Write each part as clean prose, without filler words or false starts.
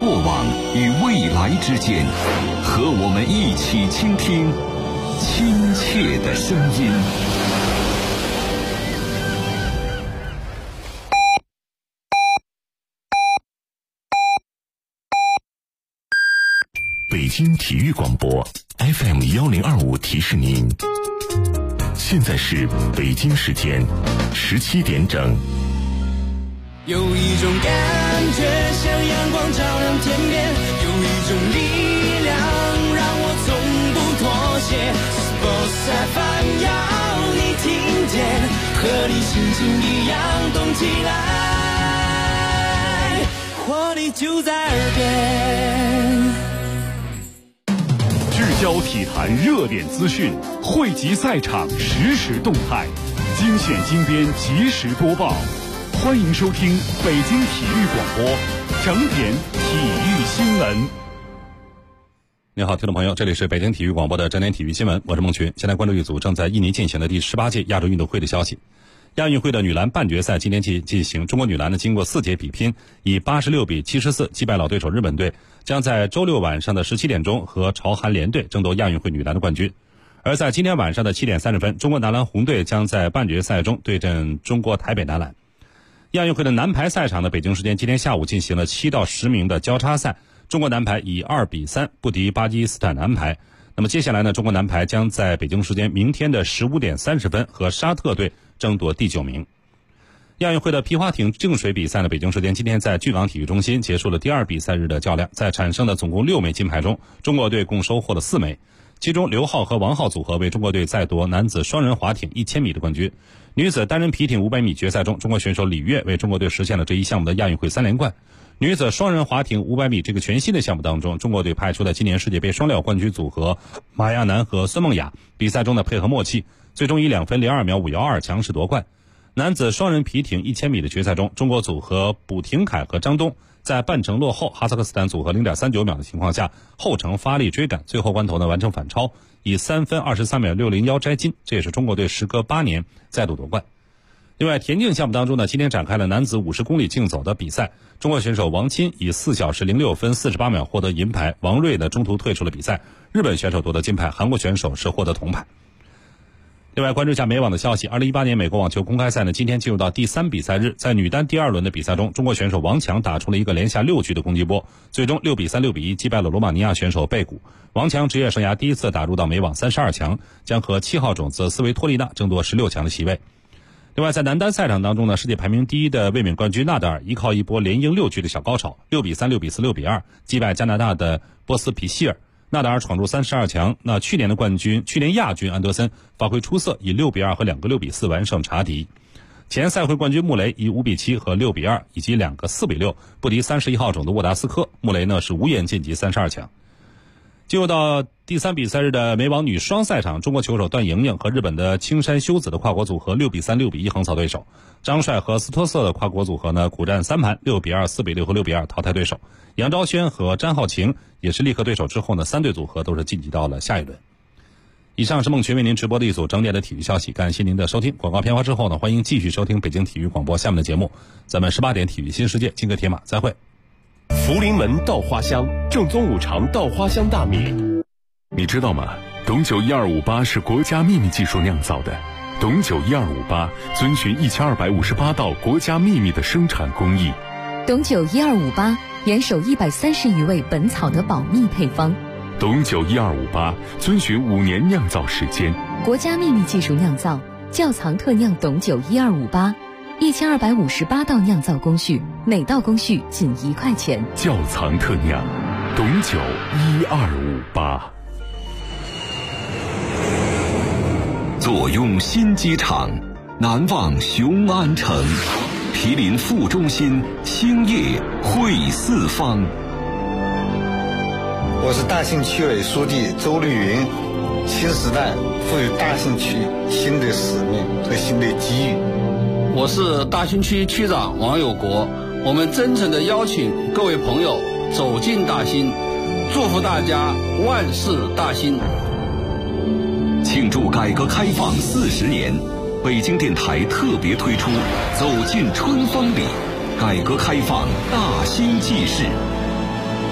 过往与未来之间，和我们一起倾听亲切的声音。 北京体育广播 FM1025 提示您，现在是北京时间17点整。 有一种感觉像阳光照亮天边，有一种力量让我从不妥协。Sports FM 要你听见，和你心情一样动起来，活力就在耳边。 聚焦体坛热点资讯，汇集赛场实时动态，精选精编及时播报。欢迎收听北京体育广播整点体育新闻。 你好，听众朋友，这里是北京体育广播的整点体育新闻，我是孟群。现在关注一组正在印尼进行的第18届亚洲运动会的消息。亚运会的女篮半决赛今天进行，中国女篮呢经过4节比拼，以86比74击败老对手日本队，将在周六晚上的17点钟和朝韩联队争夺亚运会女篮的冠军。而在今天晚上的7点30分，中国男篮红队将在半决赛中对阵中国台北男篮。亚运会的男排赛场的北京时间今天下午进行了7到10名的交叉赛，中国男排以2比3不敌巴基斯坦男排。那么接下来呢，中国男排将在北京时间明天的15点30分和沙特队争夺第9名。亚运会的皮划艇净水比赛呢，北京时间今天在巨港体育中心结束了第2比赛日的较量，在产生的总共6枚金牌中，中国队共收获了4枚，其中刘浩和王浩组合为中国队再夺男子双人滑艇1000米的冠军。女子单人皮艇500米决赛中，中国选手李悦为中国队实现了这一项目的亚运会3连冠。女子双人滑艇500米这个全新的项目当中，中国队派出了今年世界杯双料冠军组合马亚楠和孙梦雅，比赛中的配合默契，最终以2分02秒512强势夺冠。男子双人皮艇1000米的决赛中，中国组合卜廷凯和张东在半程落后哈萨克斯坦组合 0.39 秒的情况下，后程发力追赶，最后关头呢完成反超，以3分23秒601摘金，这也是中国队时隔8年再度夺冠。另外，田径项目当中呢，今天展开了男子50公里竞走的比赛，中国选手王钦以4小时06分48秒获得银牌，王睿呢中途退出了比赛，日本选手夺得金牌，韩国选手是获得铜牌。另外，关注一下美网的消息，2018年美国网球公开赛呢，今天进入到第3比赛日，在女单第2轮的比赛中，中国选手王强打出了一个连下6局的攻击波，最终6比3、6比1击败了罗马尼亚选手贝古。王强职业生涯第一次打入到美网32强，将和7号种子斯维托利娜争夺16强的席位。另外，在男单赛场当中呢，世界排名第1的卫冕冠军纳达尔依靠一波连赢6局的小高潮，6比3、6比4、6比2击败加拿大的波斯皮希尔。纳达尔闯入32强，那去年亚军安德森发挥出色，以6比2和2个6比4完胜查迪。前赛会冠军穆雷以5比7和6比2以及2个4比6不敌31号种的沃达斯科，穆雷呢是无缘晋级32强。进入到第3比赛日的美网女双赛场，中国球手段莹莹和日本的青山修子的跨国组合6比3、6比1横扫对手。张帅和斯托瑟的跨国组合呢苦战3盘，6比2、4比6和6比2淘汰对手。杨昭轩和詹浩晴也是力克对手之后呢，3对组合都是晋级到了下一轮。以上是孟群为您直播的一组整点的体育消息，感谢您的收听。广告片花之后呢，欢迎继续收听北京体育广播下面的节目，咱们18点体育新世界金戈铁马再会。 福临门稻花香，正宗五常稻花香大米。你知道吗？董酒1258是国家秘密技术酿造的。董酒1258遵循1258道国家秘密的生产工艺。 董酒1258严守130余味本草的保密配方。 董酒1258遵循5年酿造时间， 国家秘密技术酿造，窖藏特酿董酒1258，1258道酿造工序，每道工序仅1块钱。 窖藏特酿，董酒1258。 坐拥新机场，难忘雄安城，毗邻副中心，兴业汇四方。 我是大兴区委书记周绿云。新时代赋予大兴区新的使命和新的机遇。 我是大兴区区长王有国。我们真诚地邀请各位朋友走进大兴，祝福大家万事大兴。 庆祝改革开放40年，北京电台特别推出走进春风里，改革开放大兴纪事。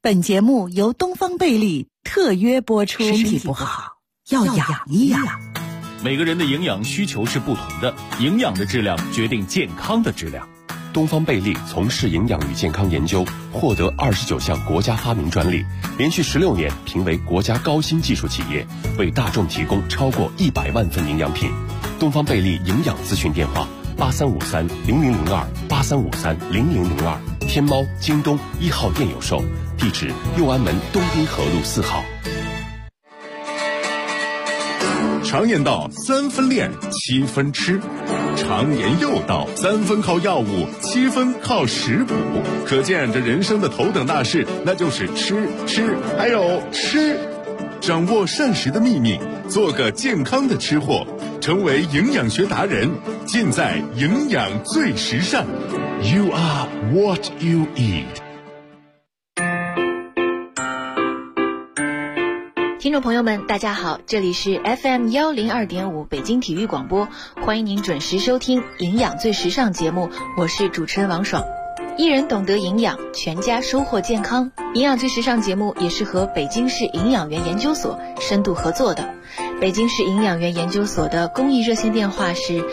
本节目由东方贝利特约播出。身体不好要养一养。 每个人的营养需求是不同的，营养的质量决定健康的质量。 东方贝利从事营养与健康研究，获得29项国家发明专利，连续16年评为国家高新技术企业，为大众提供超过100万份营养品。东方贝利营养咨询电话83530002，83530002，天猫、京东1号店有售，地址右安门东滨河路4号。 常言道3分练7分吃，常言又道3分靠药物7分靠食补，可见这人生的头等大事那就是吃还有吃。掌握膳食的秘密，做个健康的吃货，成为营养学达人，尽在营养最时尚。 You are what you eat。 听众朋友们大家好，这里是 FM 102.5北京体育广播，欢迎您准时收听营养最时尚节目，我是主持人王爽。一人懂得营养，全家收获健康。营养最时尚节目也是和北京市营养员研究所深度合作的。北京市营养员研究所的公益热线电话是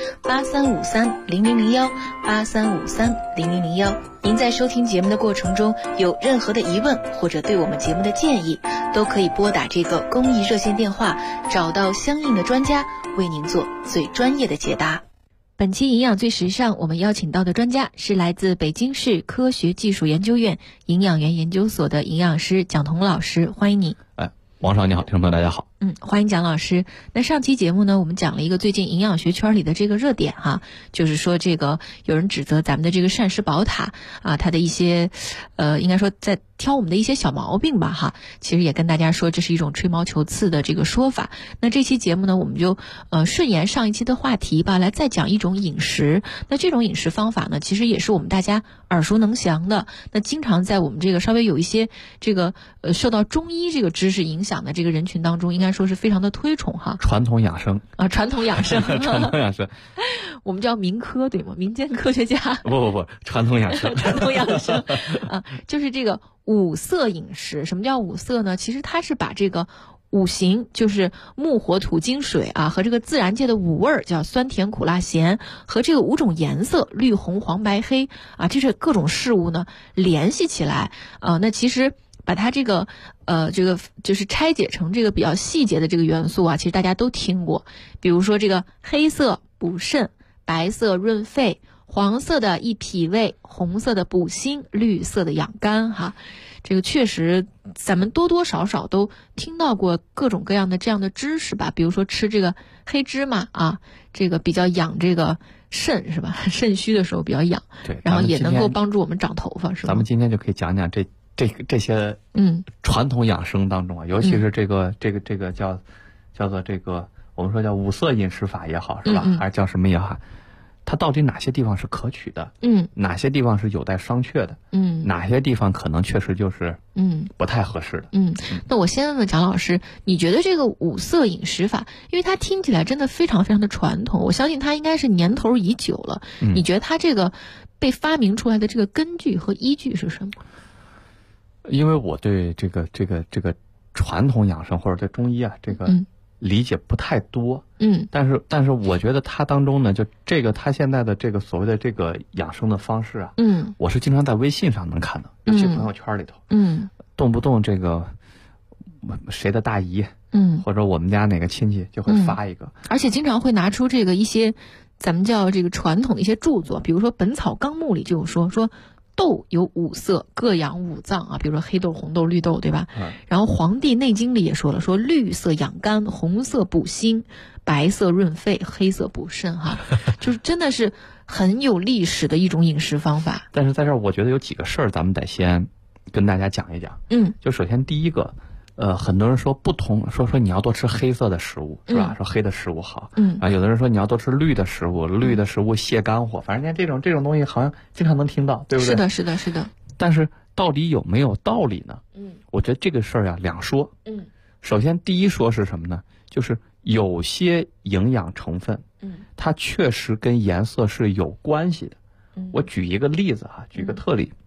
83530001，83530001。您在收听节目的过程中有任何的疑问或者对我们节目的建议，都可以拨打这个公益热线电话，找到相应的专家为您做最专业的解答。本期营养最时尚，我们邀请到的专家是来自北京市科学技术研究院营养员研究所的营养师蒋彤老师，欢迎你。 王少你好，听众朋友大家好。 欢迎蒋老师。那上期节目呢，我们讲了一个最近营养学圈里的这个热点哈，就是说这个有人指责咱们的这个膳食宝塔啊，它的一些应该说在挑我们的一些小毛病吧哈。其实也跟大家说这是一种吹毛求疵的这个说法。那这期节目呢，我们就顺延上一期的话题吧，来再讲一种饮食。那这种饮食方法呢，其实也是我们大家耳熟能详的。那经常在我们这个稍微有一些这个受到中医这个知识影响的这个人群当中，应该说是非常的推崇哈。 传统养生啊， 传统养生， 传统养生， 我们叫民科对吗？民间科学家。 不，传统养生， 传统养生啊，就是这个五色饮食。什么叫五色呢？其实它是把这个五行，就是木火土金水啊，和这个自然界的五味儿，叫酸甜苦辣咸，和这个5种颜色绿红黄白黑啊，这是各种事物呢联系起来啊。那其实把它这个就是拆解成这个比较细节的这个元素啊，其实大家都听过。比如说这个黑色补肾，白色润肺，黄色的益脾胃，红色的补心，绿色的养肝哈。这个确实咱们多多少少都听到过各种各样的这样的知识吧。比如说吃这个黑芝麻啊，这个比较养这个肾是吧？肾虚的时候比较养， 对， 然后也能够帮助我们长头发是吧？ 咱们今天就可以讲讲这些传统养生当中啊，尤其是这个叫做这个我们说叫五色饮食法也好是吧？还是叫什么也好，它到底哪些地方是可取的？哪些地方是有待商榷的？哪些地方可能确实就是不太合适的？ 那我先问问蒋老师，你觉得这个五色饮食法，因为它听起来真的非常非常的传统，我相信它应该是年头已久了。你觉得它这个被发明出来的这个根据和依据是什么？ 因为我对这个传统养生或者对中医啊这个理解不太多，但是我觉得它当中呢，就这个它现在的这个所谓的这个养生的方式啊，我是经常在微信上能看到，尤其朋友圈里头，动不动这个谁的大姨，或者我们家哪个亲戚就会发一个， 而且经常会拿出这个一些咱们叫这个传统的一些著作，比如说《本草纲目》里就有说豆有5色，各养5脏啊，比如说黑豆、红豆、绿豆，对吧？然后《黄帝内经》里也说了，说绿色养肝，红色补心，白色润肺，黑色补肾哈，就是真的是很有历史的一种饮食方法。 但是在这儿，我觉得有几个事儿，咱们得先跟大家讲一讲。就首先第一个，很多人说不同，说你要多吃黑色的食物，是吧？说黑的食物好。啊，有的人说你要多吃绿的食物，绿的食物泻肝火。反正这种东西好像经常能听到，对不对？ 是的。 但是到底有没有道理呢？我觉得这个事儿呀两说。首先第一说是什么呢？就是有些营养成分，它确实跟颜色是有关系的。我举一个例子哈，举个特例。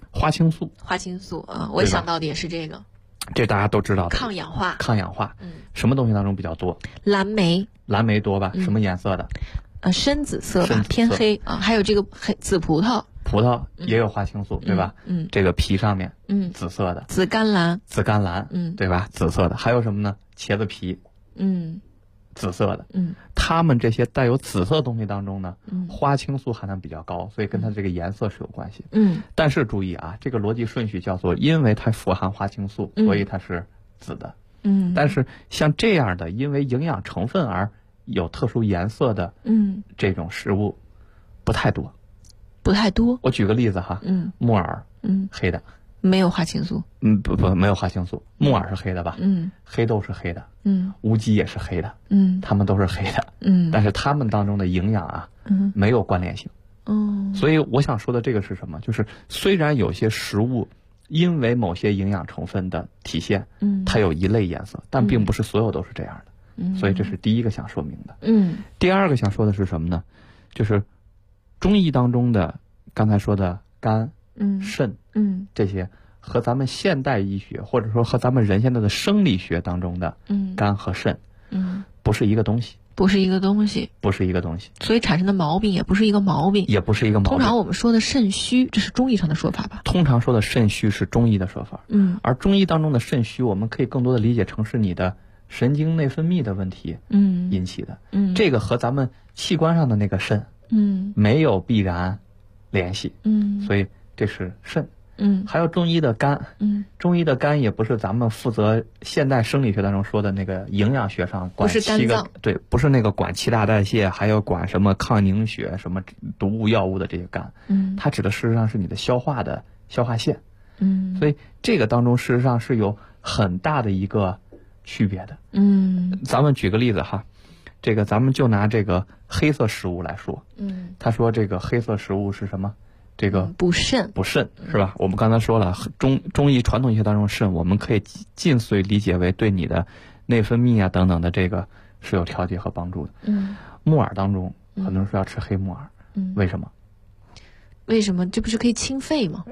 花青素。 花青素啊，我想到的也是这个。 这大家都知道的。 抗氧化。 抗氧化。什么东西当中比较多？ 蓝莓。 蓝莓多吧？什么颜色的？ 深紫色吧，偏黑啊。还有这个紫葡萄。 葡萄也有花青素，对吧？这个皮上面，紫色的。 紫甘蓝。 紫甘蓝，对吧？紫色的。还有什么呢？茄子皮，紫色的。它们这些带有紫色的东西当中呢，花青素含量比较高，所以跟它这个颜色是有关系。但是注意啊，这个逻辑顺序叫做，因为它富含花青素，所以它是紫的。但是像这样的，因为营养成分而有特殊颜色的，这种食物不太多。 不太多。 我举个例子哈，木耳，黑的， 没有花青素。 不，没有花青素。木耳是黑的吧？黑豆是黑的。乌鸡也是黑的。它们都是黑的。但是它们当中的营养啊，没有关联性。所以我想说的这个是什么？就是虽然有些食物因为某些营养成分的体现，它有一类颜色，但并不是所有都是这样的。所以这是第一个想说明的。第二个想说的是什么呢？就是中医当中的刚才说的肝、肾，这些和咱们现代医学或者说和咱们人现在的生理学当中的肝和肾，不是一个东西。 不是一个东西。 不是一个东西。 所以产生的毛病也不是一个毛病。 也不是一个毛病。 通常我们说的肾虚，这是中医上的说法吧？ 通常说的肾虚是中医的说法。而中医当中的肾虚，我们可以更多的理解成是你的神经内分泌的问题引起的。这个和咱们器官上的那个肾没有必然联系。所以这是肾。还有中医的肝。中医的肝也不是咱们负责现代生理学当中说的那个营养学上管7个，对，不是那个管7大代谢，还有管什么抗凝血、什么毒物药物的这些肝。它指的事实上是你的消化的消化腺。所以这个当中事实上是有很大的一个区别的。咱们举个例子哈，这个咱们就拿这个黑色食物来说。他说这个黑色食物是什么？这个补肾是吧？我们刚才说了，中医传统医学当中肾，我们可以尽遂理解为对你的内分泌啊等等的这个是有调节和帮助的。木耳当中很多人说要吃黑木耳，为什么？ 为什么？这不是可以清肺吗？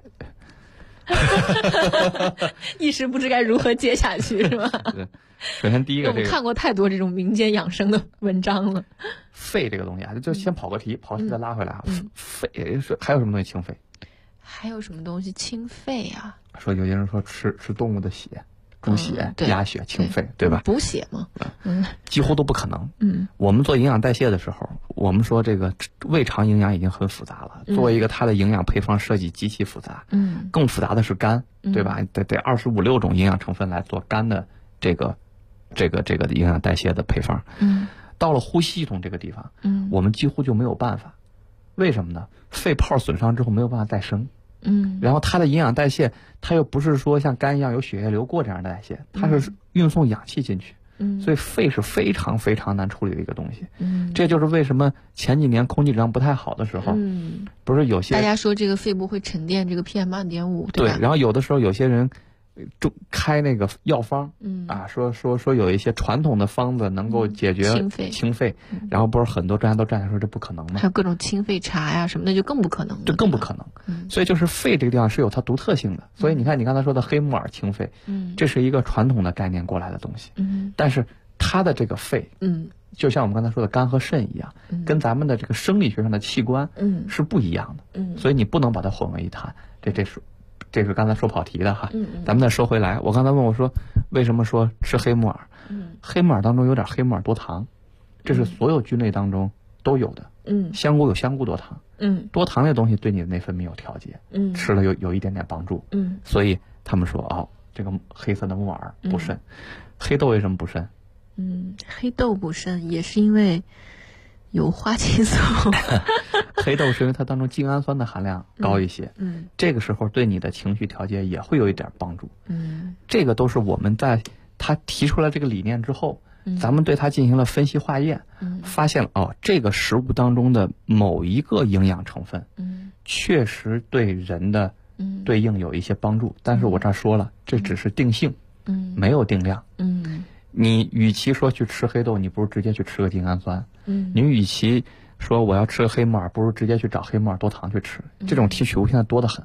一时不知该如何接下去，是吧？ 对，首先第一个， 我们看过太多这种民间养生的文章了。 肺这个东西啊，就先跑个题，跑题再拉回来啊。肺还有什么东西清肺？ 还有什么东西清肺啊？ 说有些人说吃动物的血，猪血、鸭血清肺，对吧？ 补血嘛， 几乎都不可能。我们做营养代谢的时候，我们说这个胃肠营养已经很复杂了，做一个它的营养配方设计极其复杂。更复杂的是肝，对吧？得25、26种营养成分来做肝的这个营养代谢的配方。到了呼吸系统这个地方，我们几乎就没有办法。为什么呢？肺泡损伤之后没有办法再生。然后它的营养代谢，它又不是说像肝一样有血液流过这样的代谢，它是运送氧气进去。所以肺是非常非常难处理的一个东西。这就是为什么前几年空气质量不太好的时候，不是有些大家说这个肺部会沉淀这个 PM2.5，对吧？ 对，然后有的时候有些人就开那个药方，说有一些传统的方子能够解决清肺，然后不是很多专家都站起来说这不可能吗？ 还有各种清肺茶呀什么的，就更不可能。 这更不可能。所以就是肺这个地方是有它独特性的。所以你看你刚才说的黑木耳清肺，这是一个传统的概念过来的东西。但是它的这个肺，就像我们刚才说的肝和肾一样，跟咱们的这个生理学上的器官，是不一样的。所以你不能把它混为一谈。这是刚才说跑题的哈，咱们再说回来。我刚才问我说，为什么说吃黑木耳？黑木耳当中有点黑木耳多糖，这是所有菌类当中都有的。香菇有香菇多糖，多糖这东西对你的内分泌有调节，吃了有一点点帮助。所以他们说这个黑色的木耳补肾。黑豆为什么补肾？ 黑豆补肾也是因为有花青素。 黑豆是因为它当中精氨酸的含量高一些，这个时候对你的情绪调节也会有一点帮助。这个都是我们在他提出来这个理念之后，咱们对它进行了分析化验，发现了这个食物当中的某一个营养成分，确实对人的对应有一些帮助。但是我这儿说了，这只是定性，没有定量。你与其说去吃黑豆，你不如直接去吃个精氨酸。你与其说我要吃个黑木耳，不如直接去找黑木耳多糖去吃。这种提取物现在多得很，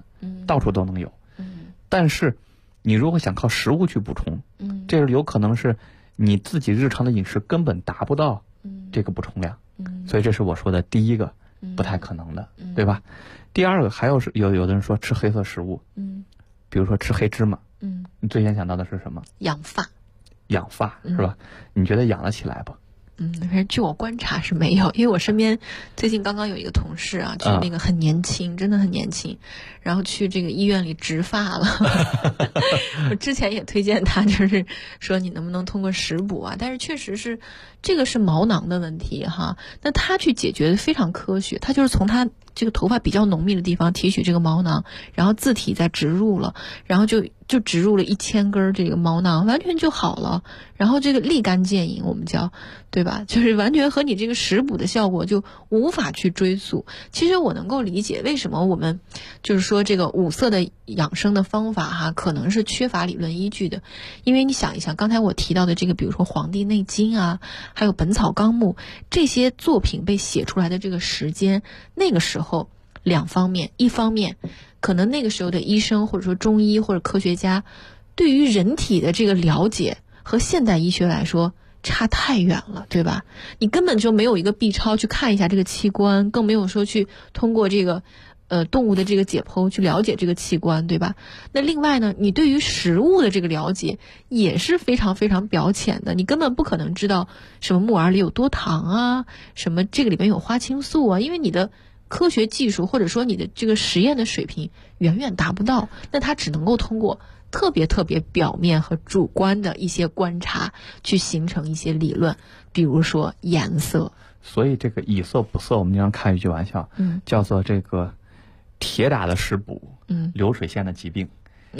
到处都能有。但是你如果想靠食物去补充，这有可能是你自己日常的饮食根本达不到这个补充量，所以这是我说的第一个不太可能的，对吧？第二个还有是有的人说吃黑色食物，比如说吃黑芝麻，你最先想到的是什么？ 养发是吧？你觉得养得起来不？ 反正据我观察是没有，因为我身边最近刚刚有一个同事啊，就那个很年轻，真的很年轻，然后去这个医院里植发了。我之前也推荐他，就是说你能不能通过食补啊？但是确实是这个是毛囊的问题哈，那他去解决的非常科学，他就是从他这个头发比较浓密的地方提取这个毛囊，然后自体再植入了，然后就植入了1000根这个毛囊，完全就好了。然后这个立竿见影，我们叫，对吧？就是完全和你这个食补的效果就无法去追溯。其实我能够理解为什么我们就是说这个五色的养生的方法哈，可能是缺乏理论依据的。因为你想一想，刚才我提到的这个，比如说《黄帝内经》啊，还有《本草纲目》这些作品被写出来的这个时间，那个时候两方面，一方面可能那个时候的医生或者说中医或者科学家对于人体的这个了解和现代医学来说差太远了，对吧？你根本就没有一个 B 超去看一下这个器官，更没有说去通过这个动物的这个解剖去了解这个器官，对吧？那另外呢，你对于食物的这个了解也是非常非常表浅的，你根本不可能知道什么木耳里有多糖啊，什么这个里面有花青素啊，因为你的科学技术或者说你的这个实验的水平远远达不到，那它只能够通过特别特别表面和主观的一些观察去形成一些理论，比如说颜色。 所以这个以色补色，我们经常开一句玩笑，叫做这个铁打的食补，流水线的疾病。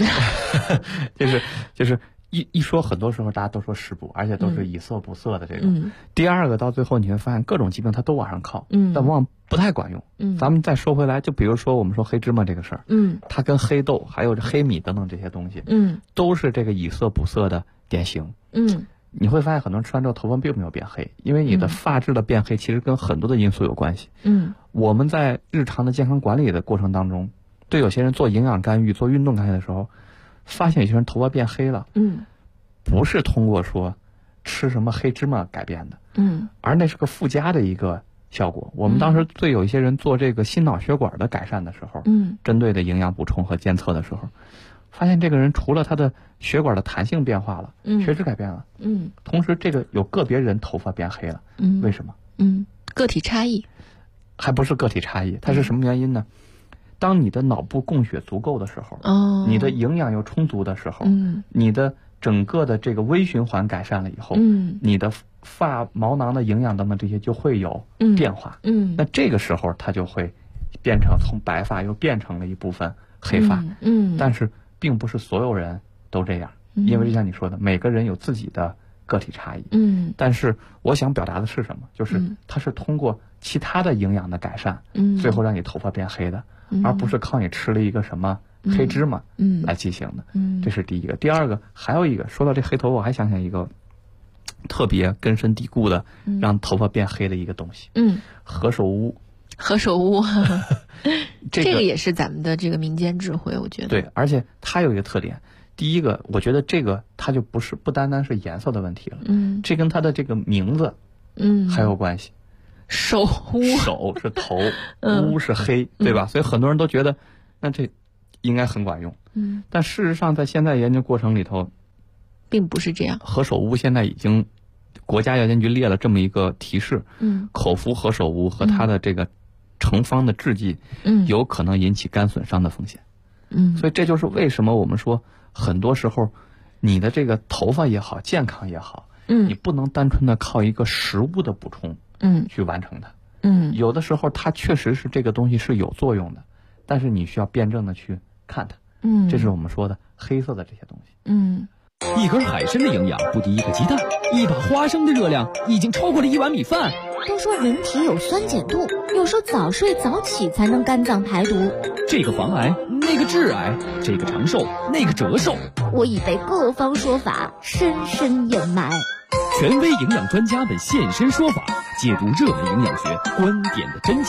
就是一说，很多时候大家都说食补，而且都是以色补色的这种。第二个到最后你会发现各种疾病它都往上靠，但往往不太管用。咱们再说回来，就比如说我们说黑芝麻这个事儿，它跟黑豆还有黑米等等这些东西，都是这个以色补色的典型。你会发现很多人吃完之后头发并没有变黑，因为你的发质的变黑其实跟很多的因素有关系。我们在日常的健康管理的过程当中，对有些人做营养干预、做运动干预的时候，发现有些人头发变黑了，不是通过说吃什么黑芝麻改变的，而那是个附加的一个效果。我们当时对有一些人做这个心脑血管的改善的时候，针对的营养补充和监测的时候，发现这个人除了他的血管的弹性变化了，血脂改变了，同时这个有个别人头发变黑了，为什么？ 个体差异， 还不是个体差异，它是什么原因呢？当你的脑部供血足够的时候，你的营养又充足的时候，你的整个的这个微循环改善了以后，你的发毛囊的营养等等这些就会有变化，那这个时候它就会变成从白发又变成了一部分黑发，但是并不是所有人都这样，因为就像你说的，每个人有自己的个体差异，但是我想表达的是什么？就是它是通过其他的营养的改善，最后让你头发变黑的，而不是靠你吃了一个什么黑芝麻来进行的。这是第一个。第二个，还有一个，说到这黑头发，我还想起一个特别根深蒂固的让头发变黑的一个东西，何首乌。 何首乌，这个也是咱们的这个民间智慧，我觉得。 对，而且它有一个特点，第一个，我觉得这个它就不单单是颜色的问题了，这跟它的这个名字，还有关系。 首乌， 首是头，乌是黑，对吧？所以很多人都觉得，那这应该很管用。但事实上，在现在研究过程里头， 并不是这样。 何首乌现在已经国家药监局列了这么一个提示，口服何首乌和它的这个成方的制剂，有可能引起肝损伤的风险。所以这就是为什么我们说，很多时候你的这个头发也好，健康也好，你不能单纯的靠一个食物的补充，去完成它。有的时候它确实是这个东西是有作用的，但是你需要辩证的去看它。这是我们说的黑色的这些东西。 一根海参的营养不敌一个鸡蛋，一把花生的热量已经超过了1碗米饭。 都说人体有酸碱度，有时候早睡早起才能肝脏排毒。 这个防癌，那个致癌，这个长寿，那个折寿。 我已被各方说法深深掩埋。 权威营养专家们现身说法，解读热门营养学观点的真假。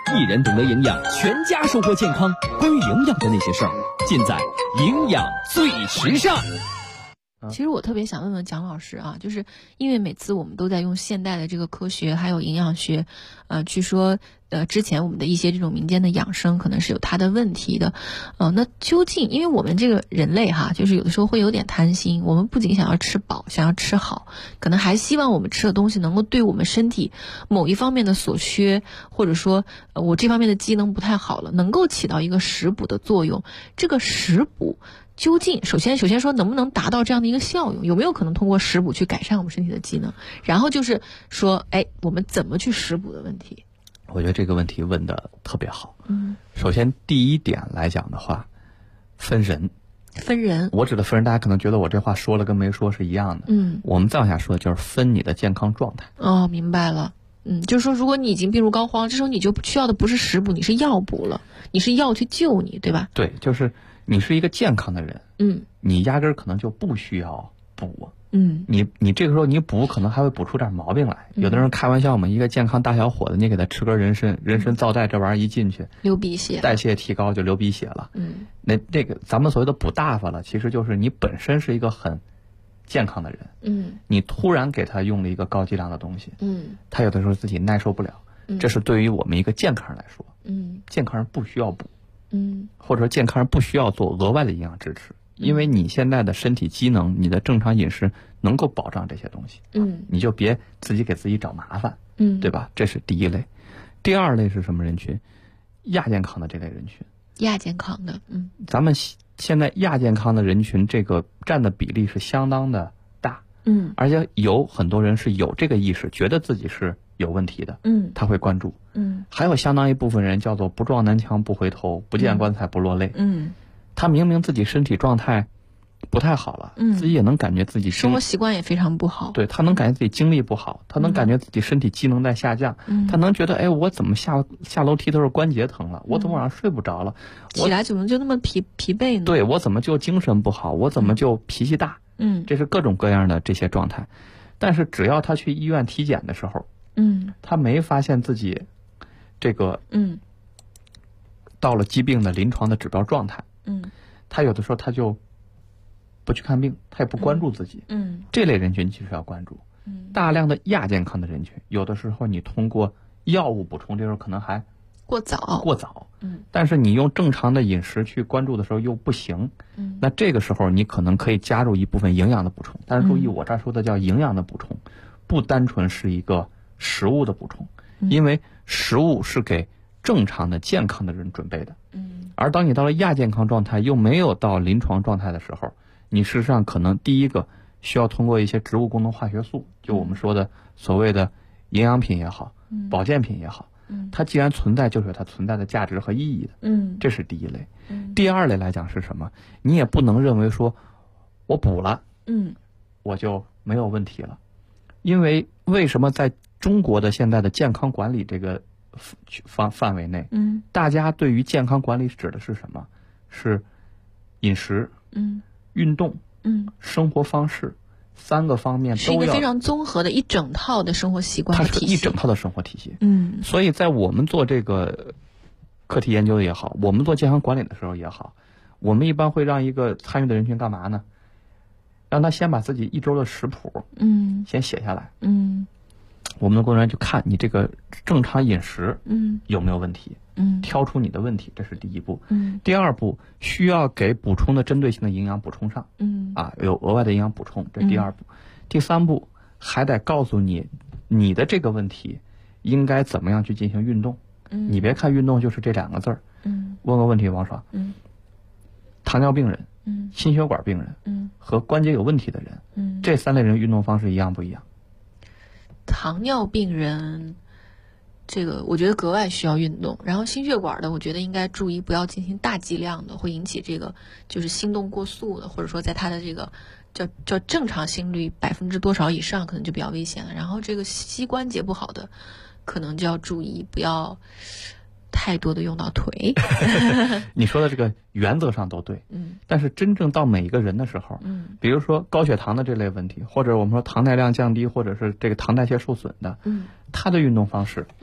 一人懂得营养，全家收获健康。关于营养的那些事儿，尽在营养最时尚。 其实我特别想问问蒋老师啊，就是因为每次我们都在用现代的这个科学还有营养学，去说之前我们的一些这种民间的养生可能是有它的问题的，那究竟因为我们这个人类哈，就是有的时候会有点贪心，我们不仅想要吃饱，想要吃好，可能还希望我们吃的东西能够对我们身体某一方面的所缺，或者说我这方面的机能不太好了，能够起到一个食补的作用。这个食补究竟首先说能不能达到这样的一个效用，有没有可能通过食补去改善我们身体的机能，然后就是说我们怎么去食补的问题。 我觉得这个问题问得特别好。首先第一点来讲的话，分人。我指的分人，大家可能觉得我这话说了跟没说是一样的。我们再往下说，就是分你的健康状态。 哦，明白了。就是说如果你已经病入膏肓，这时候你就需要的不是食补，你是药补了，你是药去救你，对吧？ 对，就是你是一个健康的人，你压根儿可能就不需要补。你这个时候你补可能还会补出点毛病来。有的人开玩笑嘛，一个健康大小伙子，你给他吃根人参皂苷，这玩意儿一进去流鼻血， 代谢提高就流鼻血了。那这个咱们所谓的补大发了，其实就是你本身是一个很健康的人，你突然给他用了一个高剂量的东西，他有的时候自己耐受不了。这是对于我们一个健康人来说，健康人不需要补，或者说健康人不需要做额外的营养支持。因为你现在的身体机能，你的正常饮食能够保障这些东西，你就别自己给自己找麻烦，对吧？这是第一类。第二类是什么人群？亚健康的这类人群。 亚健康的， 咱们现在亚健康的人群，这个占的比例是相当的大，而且有很多人是有这个意识，觉得自己是有问题的，他会关注，还有相当一部分人叫做不撞南墙不回头，不见棺材不落泪，他明明自己身体状态不太好了，自己也能感觉自己生活习惯也非常不好， 对，他能感觉自己精力不好，他能感觉自己身体机能在下降，他能觉得我怎么下楼梯都是关节疼了，我怎么晚上睡不着了， 起来怎么就那么疲惫呢？ 对，我怎么就精神不好，我怎么就脾气大，这是各种各样的这些状态。但是只要他去医院体检的时候，他没发现自己这个到了疾病的临床的指标状态，他有的时候他就不去看病，他也不关注自己，这类人群其实要关注。大量的亚健康的人群，有的时候你通过药物补充，这时候可能还过早， 但是你用正常的饮食去关注的时候又不行，那这个时候你可能可以加入一部分营养的补充。但是注意，我这儿说的叫营养的补充，不单纯是一个食物的补充，因为食物是给正常的健康的人准备的，而当你到了亚健康状态又没有到临床状态的时候，你事实上可能第一个需要通过一些植物功能化学素，就我们说的所谓的营养品也好，保健品也好，它既然存在，就是有它存在的价值和意义的，这是第一类。第二类来讲是什么？你也不能认为说我补了，我就没有问题了，因为为什么在中国的现在的健康管理这个范围内，大家对于健康管理指的是什么？是饮食，运动，生活方式3个方面都要， 是一个非常综合的一整套的生活习惯的体系， 它是一整套的生活体系。所以在我们做这个课题研究也好，我们做健康管理的时候也好，我们一般会让一个参与的人群干嘛呢？让他先把自己1周的食谱，先写下来，我们的工作人员就看你这个正常饮食，有没有问题，挑出你的问题，这是第一步。第二步，需要给补充的针对性的营养补充上，有额外的营养补充，这是第二步。第三步，还得告诉你你的这个问题应该怎么样去进行运动。你别看运动就是这2个字儿。问个问题，王爽，糖尿病人，心血管病人，和关节有问题的人，这3类人运动方式一样不一样？ 糖尿病人，这个我觉得格外需要运动。然后心血管的，我觉得应该注意不要进行大剂量的，会引起这个就是心动过速的，或者说在他的这个叫正常心率%多少以上，可能就比较危险了。然后这个膝关节不好的，可能就要注意不要太多的用到腿。 你说的这个原则上都对，但是真正到每一个人的时候，比如说高血糖的这类问题，或者我们说糖耐量降低，或者是这个糖代谢受损的，他的运动方式，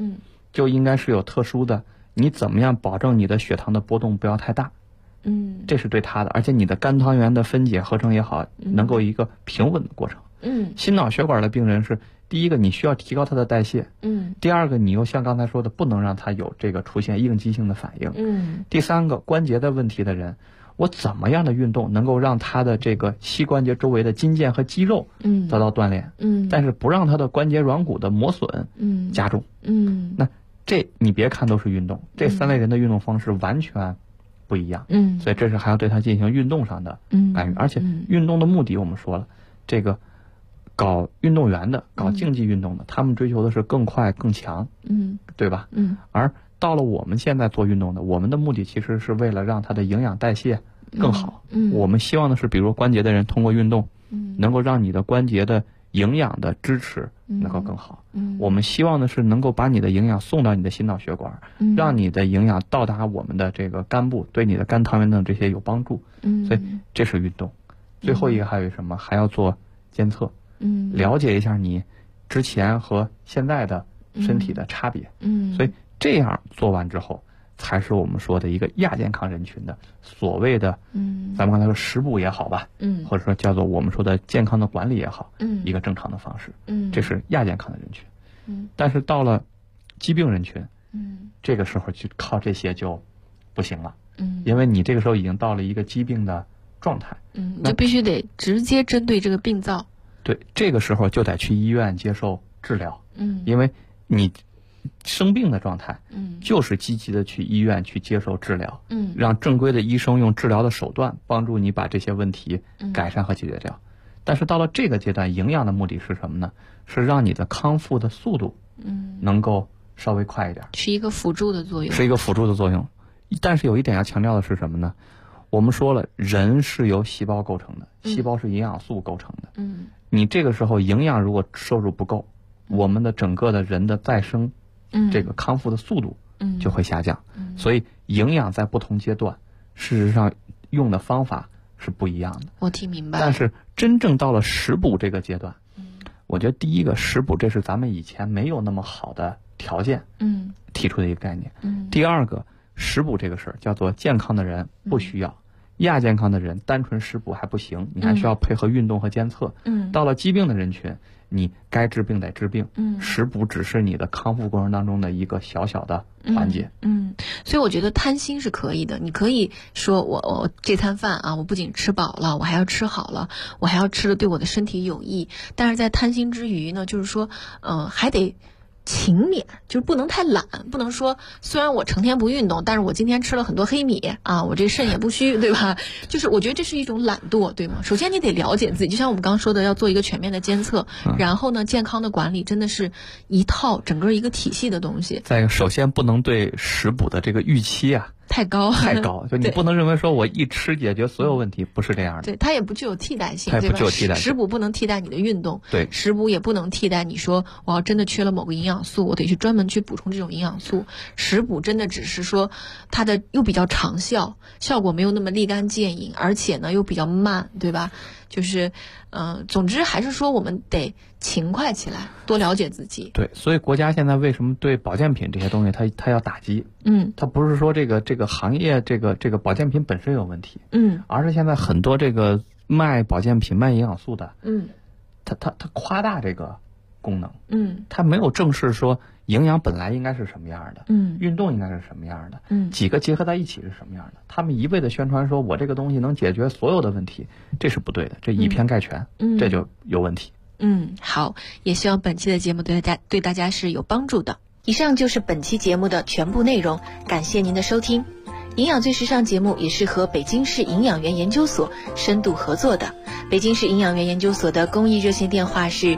就应该是有特殊的，你怎么样保证你的血糖的波动不要太大？这是对他的，而且你的肝糖原的分解合成也好，能够一个平稳的过程。心脑血管的病人是第一个，你需要提高他的代谢。第二个，你又像刚才说的，不能让他有这个出现应激性的反应。第三个，关节的问题的人，我怎么样的运动能够让他的这个膝关节周围的筋腱和肌肉得到锻炼？但是不让他的关节软骨的磨损加重。那这你别看都是运动，这3类人的运动方式完全不一样。所以这是还要对他进行运动上的干预。而且运动的目的我们说了，这个搞运动员的、搞竞技运动的，他们追求的是更快更强，对吧？而到了我们现在做运动的，我们的目的其实是为了让他的营养代谢更好。我们希望的是，比如关节的人通过运动，能够让你的关节的营养的支持能够更好。我们希望的是能够把你的营养送到你的心脑血管，让你的营养到达我们的这个肝部，对你的肝糖原等这些有帮助。所以这是运动。最后一个还有什么？还要做监测，了解一下你之前和现在的身体的差别。所以这样做完之后，才是我们说的一个亚健康人群的所谓的，咱们刚才说食补也好吧，或者说叫做我们说的健康的管理也好，一个正常的方式，这是亚健康的人群。但是到了疾病人群，这个时候去靠这些就不行了，因为你这个时候已经到了一个疾病的状态， 就必须得直接针对这个病灶。 对，这个时候就得去医院接受治疗，因为你生病的状态，就是积极的去医院去接受治疗，让正规的医生用治疗的手段帮助你把这些问题改善和解决掉。但是到了这个阶段，营养的目的是什么呢？是让你的康复的速度，能够稍微快一点， 是一个辅助的作用， 是一个辅助的作用。但是有一点要强调的是什么呢？我们说了，人是由细胞构成的，细胞是营养素构成的。你这个时候营养如果摄入不够，我们的整个的人的再生，这个康复的速度就会下降。所以营养在不同阶段，事实上用的方法是不一样的。 我听明白。 但是真正到了食补这个阶段，我觉得第一个食补，这是咱们以前没有那么好的条件提出的一个概念。第二个，食补这个事儿叫做健康的人不需要。亚健康的人单纯食补还不行，你还需要配合运动和监测。到了疾病的人群，你该治病得治病，食补只是你的康复过程当中的一个小小的环节。 所以我觉得贪心是可以的，你可以说我这餐饭啊，我不仅吃饱了，我还要吃好了，我还要吃的对我的身体有益。但是在贪心之余呢，就是说，还得勤勉，就是不能太懒，不能说虽然我成天不运动，但是我今天吃了很多黑米啊，我这肾也不虚，对吧？就是我觉得这是一种懒惰，对吗？首先你得了解自己，就像我们刚刚说的，要做一个全面的监测，然后呢，健康的管理真的是一套整个一个体系的东西。 再一个，首先不能对食补的这个预期啊太高， 就你不能认为说我一吃解决所有问题，不是这样的。 对，它也不具有替代性，对吧？食补不能替代你的运动， 对， 食补也不能替代你说我要真的缺了某个营养素，我得去专门去补充这种营养素。食补真的只是说它的又比较长效，效果没有那么立竿见影，而且呢又比较慢，对吧？就是总之还是说我们得勤快起来，多了解自己。 对，所以国家现在为什么对保健品这些东西它要打击？它不是说这个行业这个保健品本身有问题，而是现在很多这个卖保健品卖营养素的，它夸大这个功能，它没有正视说营养本来应该是什么样的，运动应该是什么样的，几个结合在一起是什么样的。他们一味的宣传说我这个东西能解决所有的问题，这是不对的，这以偏概全，这就有问题。 好，也希望本期的节目对大家是有帮助的。以上就是本期节目的全部内容，感谢您的收听。营养最时尚节目也是和北京市营养园研究所深度合作的。北京市营养园研究所的公益热线电话是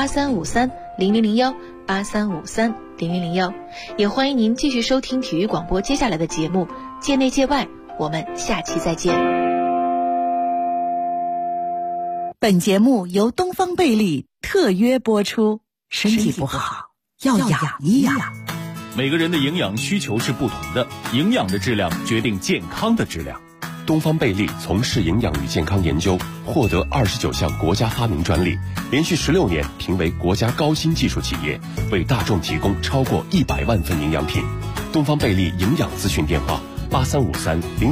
83530001 83530001，也欢迎您继续收听体育广播接下来的节目，界内界外，我们下期再见。 本节目由东方贝利特约播出，身体不好要养一养。 每个人的营养需求是不同的，营养的质量决定健康的质量。 东方贝利从事营养与健康研究，获得29项国家发明专利，连续16年评为国家高新技术企业，为大众提供超过100万份营养品。东方贝利营养咨询电话：8353-0。